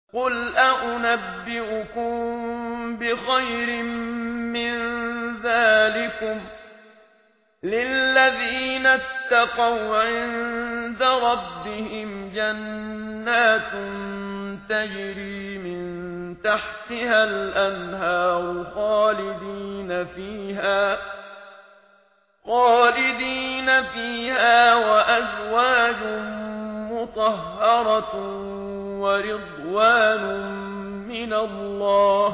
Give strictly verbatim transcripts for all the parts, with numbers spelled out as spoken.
قل أأنبئكم بخير من ذلكم للذين اتقوا عند ربهم جنات تجري من تحتها الأنهار خالدين فيها خالدين فيها وأزواج مطهرة ورضوان من الله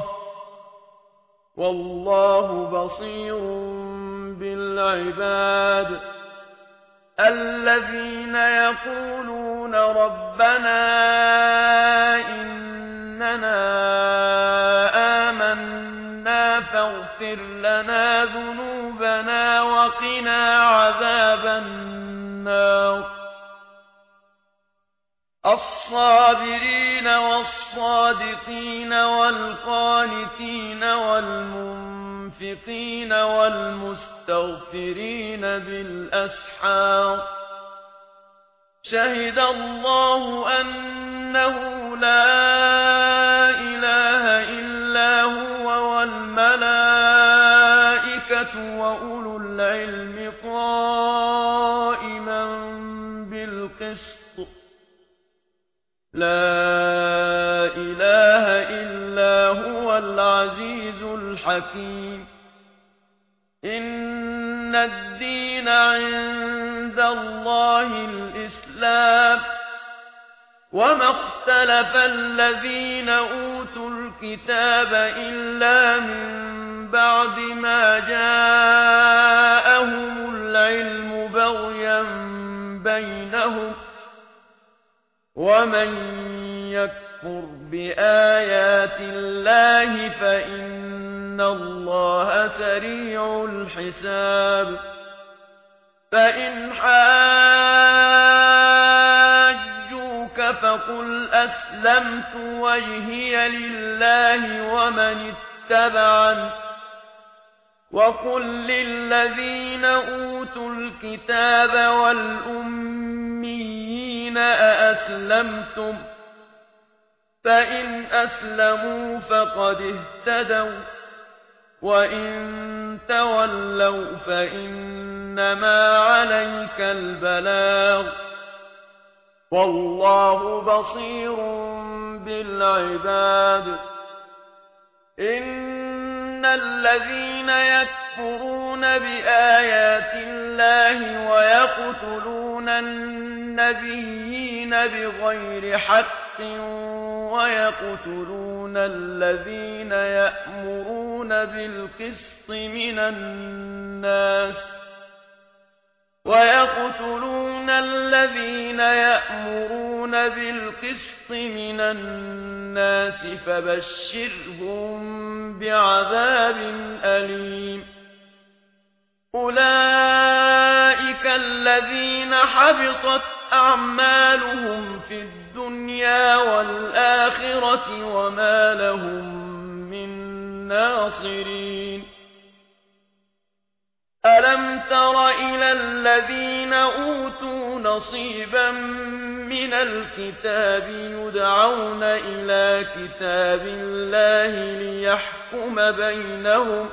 والله بصير بالعباد الذين يقولون ربنا إننا آمنا فاغفر لنا ذنوبنا وقنا عذاب النار الصابرين والصادقين والقانتين والمنفقين والمستغفرين بالأسحار شهد الله أنه لا إله إلا هو والملائكة وأولو العلم قائما بالقسط لا إله إلا هو العزيز الحكيم إن الدين عند الله الإسلام وما اختلف الذين أوتوا الكتاب إلا من بعد ما جاءهم العلم بغيا بينهم ومن يكفر بآيات الله فإن الله سريع الحساب فإن حاجوك فقل أسلمت وجهي لله ومن اتبعني وقل للذين أوتوا الكتاب والأميين أأسلمتم فإن أسلموا فقد اهتدوا وإن تولوا فإنما عليك البلاغ والله بصير بالعباد إن الذين يكفرون بآيات الله ويقتلون النبيين بغير حق ويقتلون الذين يأمرون بالقسط من الناس ويقتلون الذين يأمرون بالقسط من الناس فبشرهم بعذاب أليم أولئك الذين حبطت أعمالهم في الدنيا والآخرة وما لهم من ناصرين ألم تر إلى الذين أوتوا نصيبا من الكتاب يدعون إلى كتاب الله ليحكم بينهم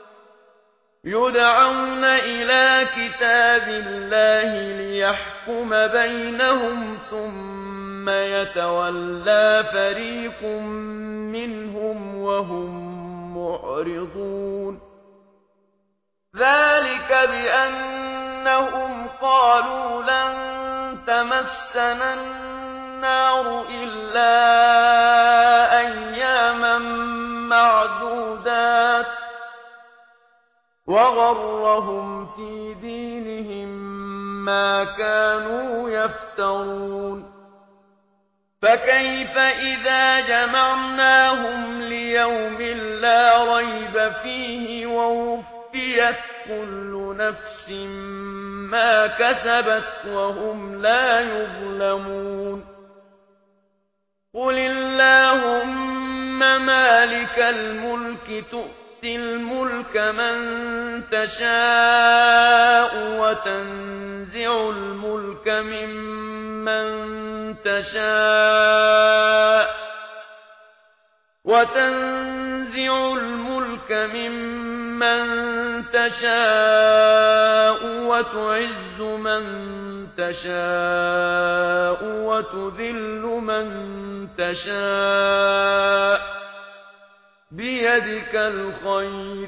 يدعون إلى كتاب الله ليحكم بينهم ثم يتولى فريق منهم وهم معرضون ذلك بأنهم قالوا لن تمسنا النار إلا أياما معدودات وغرهم في دينهم ما كانوا يفترون فكيف إذا جمعناهم ليوم لا ريب فيه ووفيت كل نفس ما كسبت وهم لا يظلمون قل اللهم مالك الملك تؤتي الملك من تشاء وتنزع الملك ممن تشاء وتنزع الملك ممن تشاء وتعز من تشاء وتذل من تشاء بيدك الخير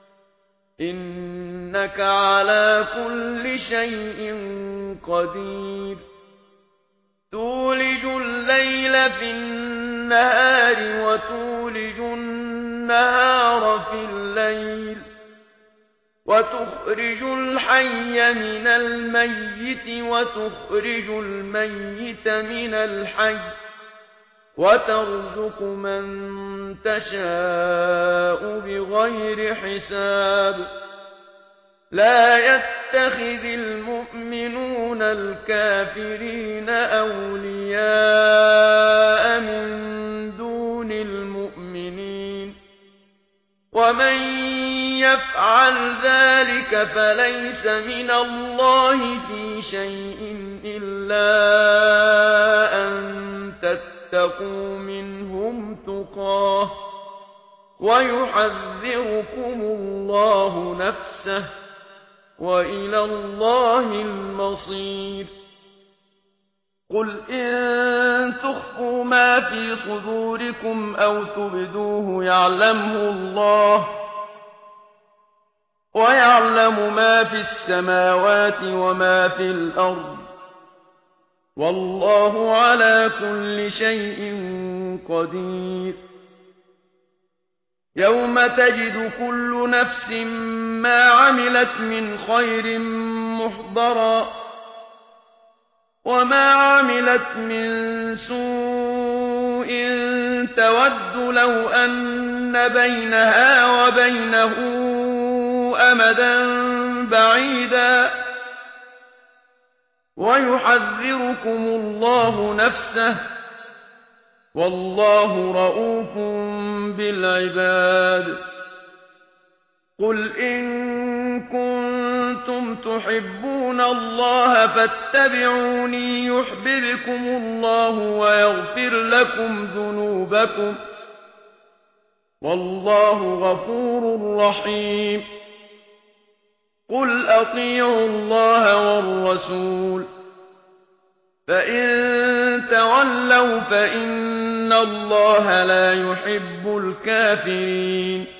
إنك على كل شيء قدير تولج الليل في النهار وتولج النهار في الليل وتخرج الحي من الميت وتخرج الميت من الحي وترزق من تشاء بغير حساب لا يتخذ المؤمنون الكافرين أولياء من دون المؤمنين ومن يفعل ذلك فليس من الله في شيء إلا أن تتقوا منهم تقاه ويحذركم الله نفسه وإلى الله المصير قل إن تخفوا ما في صدوركم أو تبدوه يعلمه الله ويعلم ما في السماوات وما في الأرض والله على كل شيء قدير يوم تجد كل نفس ما عملت من خير محضرا وما عملت من سوء تود لو أن بينها وبينه أمدا بعيدا ويحذركم الله نفسه والله رؤوف بالعباد قل إن كنتم تحبون الله فاتبعوني يحببكم الله ويغفر لكم ذنوبكم والله غفور رحيم قل أطيعوا الله والرسول فإن تولوا فإن الله لا يحب الكافرين